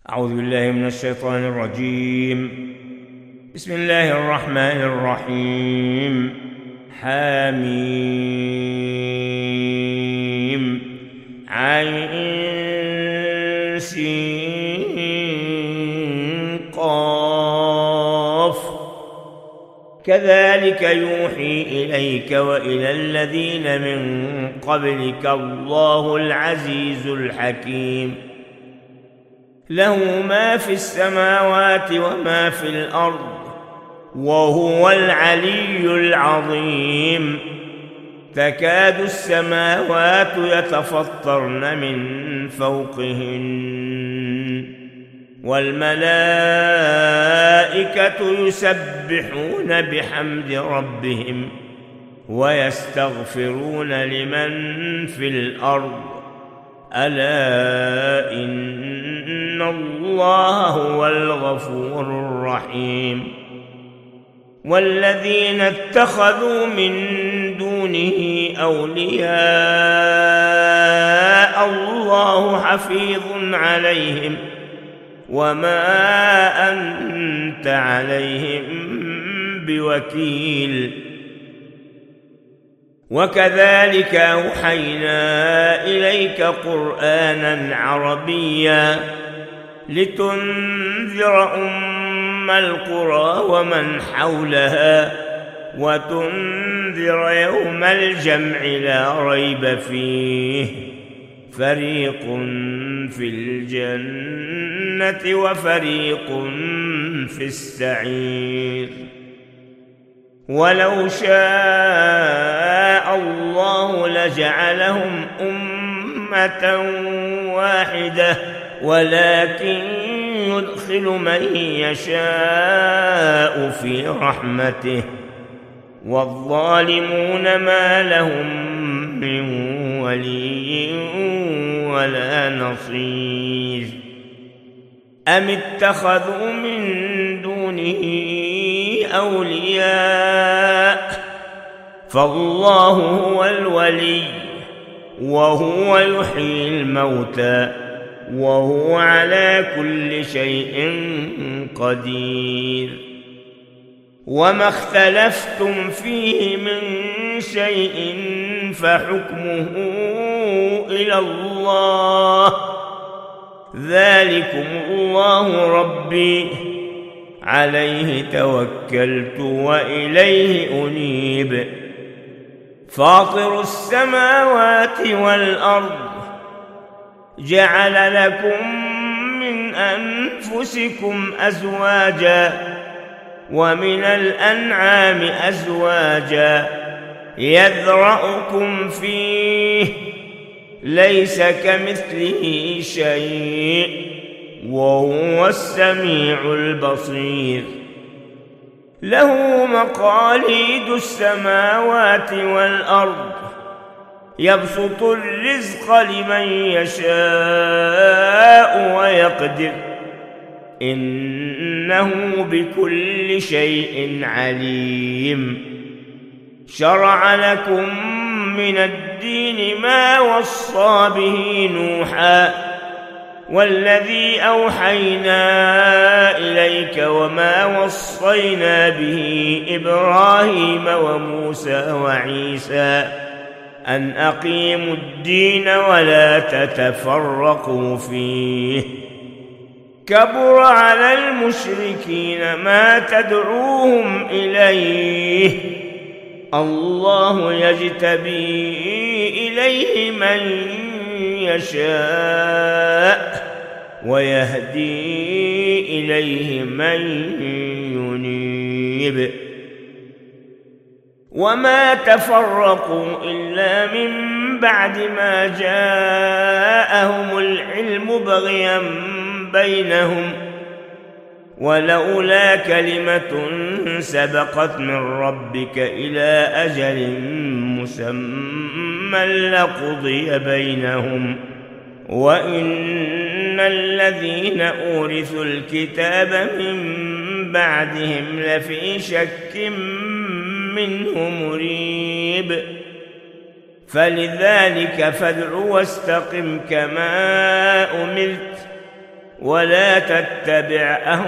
أعوذ بالله من الشيطان الرجيم. بسم الله الرحمن الرحيم. حميم عين سين قاف كذلك يوحي إليك وإلى الذين من قبلك الله العزيز الحكيم. له ما في السماوات وما في الأرض وهو العلي العظيم. تكاد السماوات يتفطرن من فوقهن والملائكة يسبحون بحمد ربهم ويستغفرون لمن في الأرض ألا إن الله هو الغفور الرحيم. والذين اتخذوا من دونه أولياء الله حفيظ عليهم وما أنت عليهم بوكيل. وكذلك أوحينا إليك قرآنا عربيا لتنذر أم القرى ومن حولها وتنذر يوم الجمع لا ريب فيه فريق في الجنة وفريق في السعير. ولو شاء الله لجعلهم أمة واحدة ولكن يدخل من يشاء في رحمته والظالمون ما لهم من ولي ولا نصير. أم اتخذوا من دونه أولياء فالله هو الولي وهو يحيي الموتى وهو على كل شيء قدير. وما اختلفتم فيه من شيء فحكمه إلى الله ذلكم الله ربي عليه توكلت وإليه أنيب. فاطر السماوات والأرض جعل لكم من أنفسكم أزواجا ومن الأنعام أزواجا يذرأكم فيه ليس كمثله شيء وهو السميع البصير. له مقاليد السماوات والأرض يبسط الرزق لمن يشاء ويقدر إنه بكل شيء عليم. شرع لكم من الدين ما وصى به نوحا والذي أوحينا إليك وما وصينا به إبراهيم وموسى وعيسى أن أقيموا الدين ولا تتفرقوا فيه. كبر على المشركين ما تدعوهم إليه الله يجتبي إليه من يشاء ويهدي إليه من ينيب. وما تفرقوا إلا من بعد ما جاءهم العلم بغيا بينهم ولولا كلمة سبقت من ربك إلى أجل مسمى لقضي بينهم وإن الذين أورثوا الكتاب من بعدهم لفي شك منه مريب. فلذلك فادع واستقم كما أمرت ولا تتبع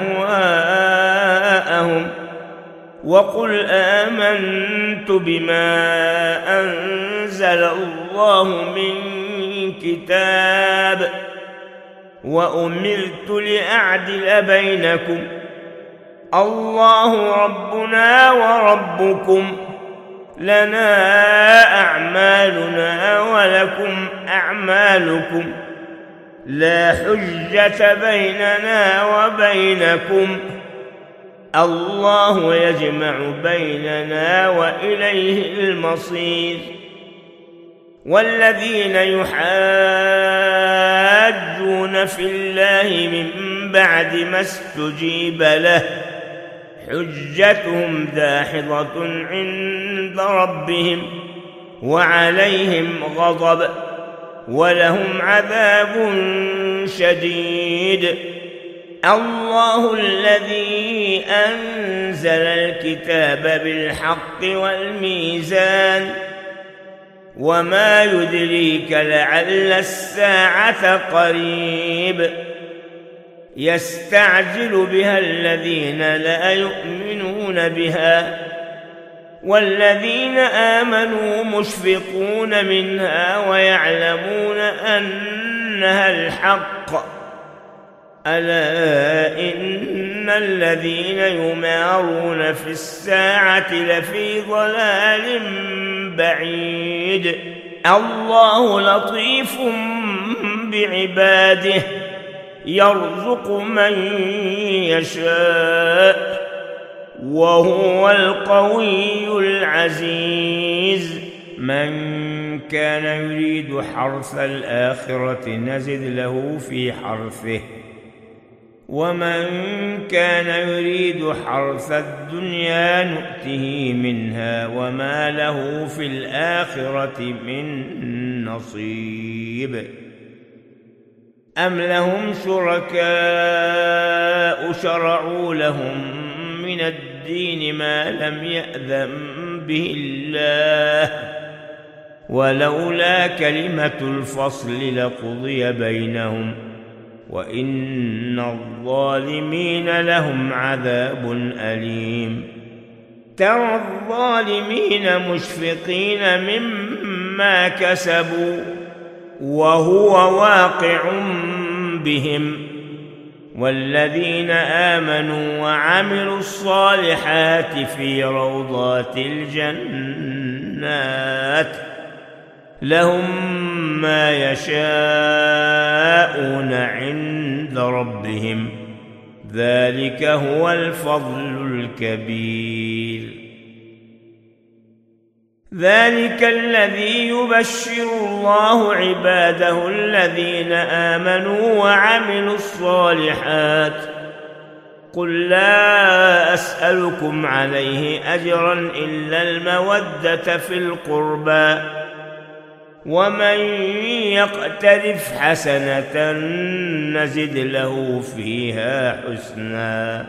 أهواءهم وقل آمنت بما أنزل الله من كتاب وأمرت لأعدل بينكم الله ربنا وربكم لنا أعمالنا ولكم أعمالكم لا حجة بيننا وبينكم الله يجمع بيننا وإليه المصير والذين يحاجون في الله من بعد ما استجيب له حجتهم داحضة عند ربهم وعليهم غضب ولهم عذاب شديد الله الذي أنزل الكتاب بالحق والميزان وما يدريك لعل الساعة قريب يستعجل بها الذين لا يؤمنون بها والذين آمنوا مشفقون منها ويعلمون أنها الحق ألا إن الذين يمارون في الساعة لفي ضلال بعيد الله لطيف بعباده يرزق من يشاء وهو القوي العزيز من كان يريد حرث الآخرة نزد له في حرثه ومن كان يريد حرث الدنيا نؤته منها وما له في الآخرة من نصيب أم لهم شركاء شرعوا لهم من الدين ما لم يأذن به الله ولولا كلمة الفصل لقضي بينهم وإن الظالمين لهم عذاب أليم ترى الظالمين مشفقين مما كسبوا وهو واقع بهم والذين آمنوا وعملوا الصالحات في روضات الجنات لهم ما يشاءون عند ربهم ذلك هو الفضل الكبير ذلك الذي يبشر الله عباده الذين آمنوا وعملوا الصالحات قل لا أسألكم عليه أجرا إلا المودة في القربى ومن يقترف حسنة نزد له فيها حسنا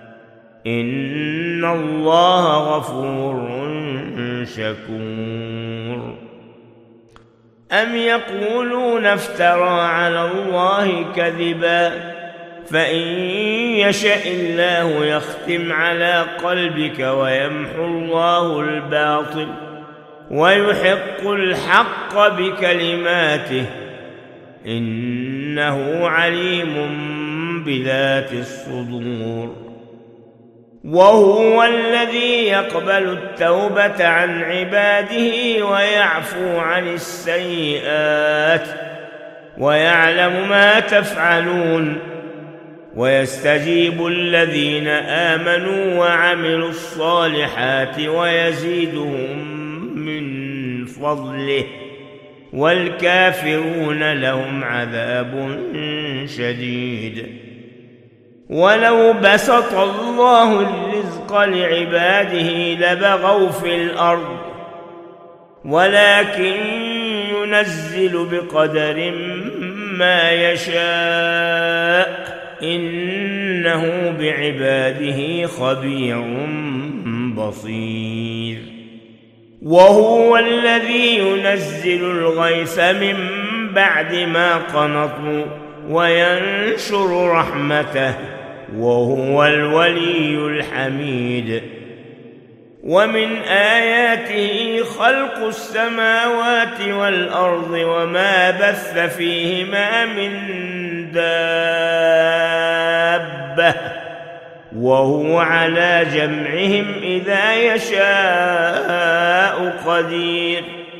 إن الله غفور شكور أم يقولون افترى على الله كذبا فإن يشأ الله يختم على قلبك ويمحو الله الباطل ويحق الحق بكلماته إنه عليم بذات الصدور وهو الذي يقبل التوبة عن عباده ويعفو عن السيئات ويعلم ما تفعلون ويستجيب الذين آمنوا وعملوا الصالحات ويزيدهم من فضله والكافرون لهم عذاب شديد ولو بسط الله الرزق لعباده لبغوا في الأرض ولكن ينزل بقدر ما يشاء إنه بعباده خبير بصير وهو الذي ينزل الغيث من بعد ما قنطوا وينشر رحمته وهو الولي الحميد. ومن آياته خلق السماوات والأرض وما بث فيهما من دابة وهو على جمعهم إذا يشاء قدير.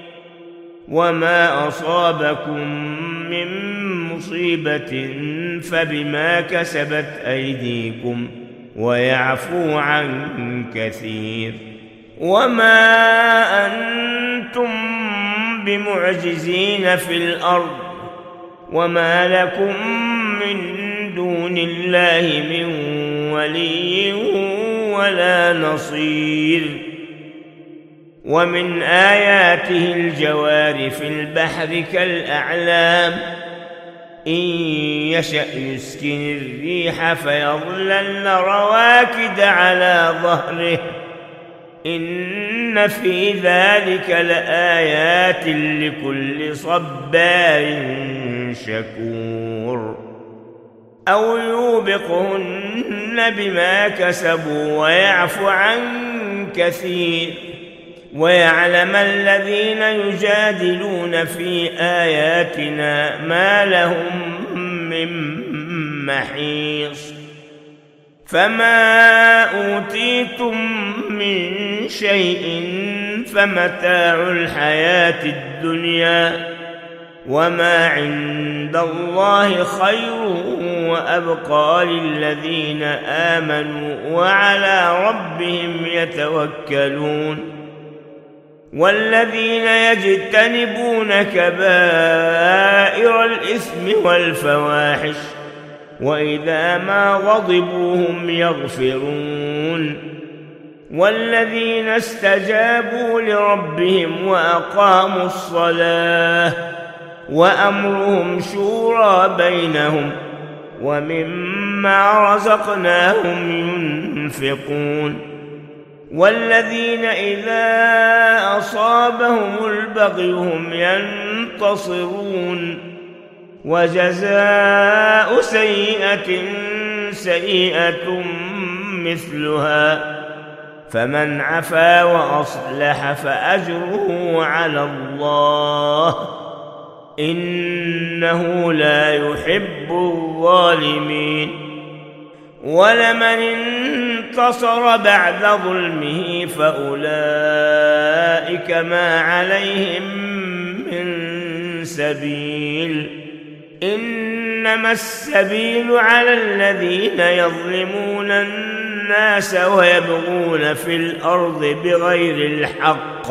وما أصابكم من مصيبة فبما كسبت أيديكم ويعفو عن كثير. وما أنتم بمعجزين في الأرض وما لكم من دون الله من ولي ولا نصير. ومن آياته الجوار في البحر كالأعلام إن يشأ يسكن الريح فيظللن رواكد على ظهره إن في ذلك لآيات لكل صبار شكور. أو يوبقهن بما كسبوا ويعفو عن كثير. ويعلم الذين يجادلون في آياتنا ما لهم من محيص. فما أوتيتم من شيء فمتاع الحياة الدنيا وما عند الله خير وأبقى للذين آمنوا وعلى ربهم يتوكلون. والذين يجتنبون كبائر الإثم والفواحش وإذا ما غضبوا هم يغفرون. والذين استجابوا لربهم وأقاموا الصلاة وأمرهم شورى بينهم ومما رزقناهم ينفقون. والذين إذا أصابهم البغي هم ينتصرون. وجزاء سيئة سيئة مثلها فمن عفا وأصلح فأجره على الله إنه لا يحب الظالمين. ولمن انتصر بعد ظلمه فأولئك ما عليهم من سبيل إنما السبيل على الذين يظلمون الناس ويبغون في الأرض بغير الحق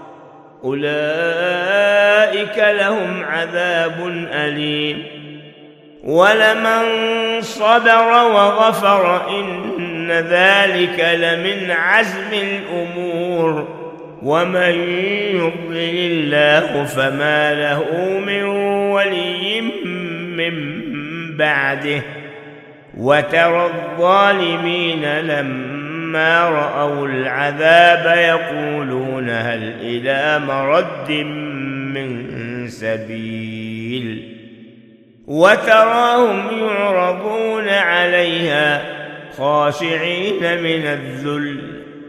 أولئك لهم عذاب أليم. ولمن صبر وغفر إن ذلك لمن عزم الأمور. ومن يضلل الله فما له من ولي من بعده. وترى الظالمين لما رأوا العذاب يقولون هل إلى مرد من سبيل. وتراهم يعرضون عليها خاشعين من الذل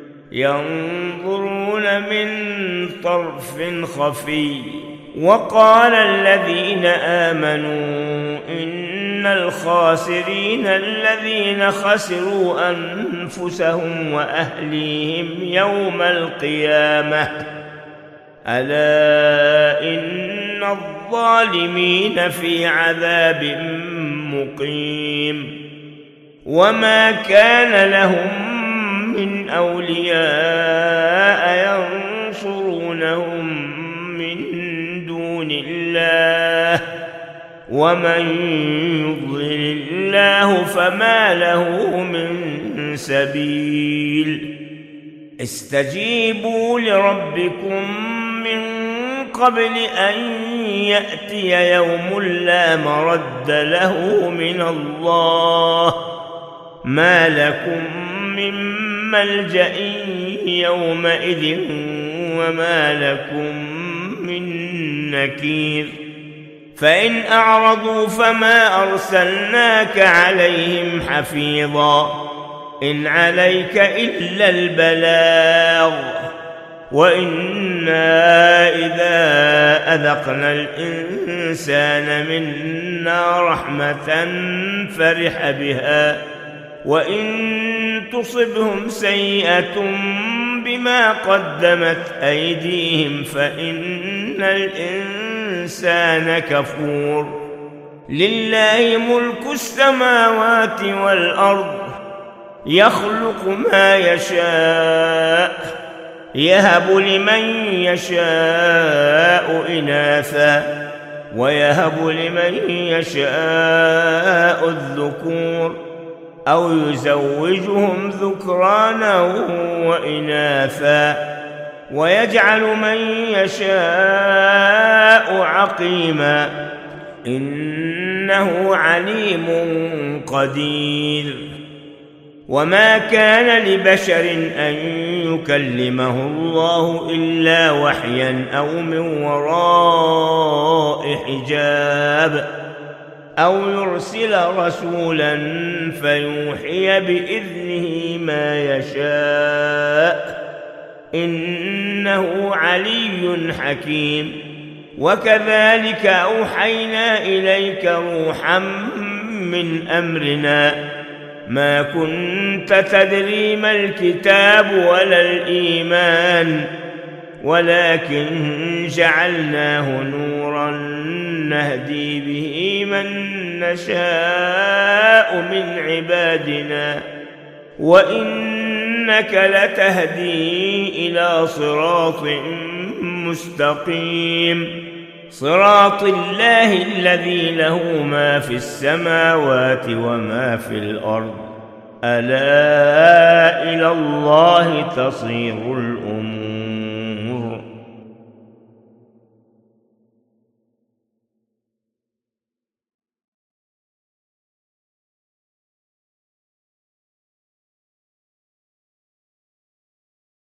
ينظرون من طرف خفي. وقال الذين آمنوا إن الخاسرين الذين خسروا أنفسهم وأهليهم يوم القيامة ألا إن الظالمين في عذاب مقيم. وما كان لهم من أولياء ينصرونهم من دون الله ومن يضلل الله فما له من سبيل. استجيبوا لربكم من قبل أن يأتي يوم لا مرد له من الله ما لكم من ملجأ يومئذ وما لكم من نكير. فإن أعرضوا فما أرسلناك عليهم حفيظا إن عليك إلا البلاغ وإنا إذا أذقنا الإنسان منا رحمة فرح بها وإن تصبهم سيئة بما قدمت أيديهم فإن الإنسان كفور لله ملك السماوات والأرض يخلق ما يشاء يهب لمن يشاء إناثا ويهب لمن يشاء الذكور أو يزوجهم ذكرانا وإناثا ويجعل من يشاء عقيما إنه عليم قدير وما كان لبشر أن يكلمه الله إلا وحيا أو من وراء حجاب أو يرسل رسولا فيوحي بإذنه ما يشاء إنه علي حكيم وكذلك أوحينا إليك روحا من أمرنا ما كنت تدري ما الكتاب ولا الإيمان ولكن جعلناه نورا نهدي به من نشاء من عبادنا وإنك لتهدي إلى صراط مستقيم صراط الله الذي له ما في السماوات وما في الأرض ألا إلى الله تصير الأمور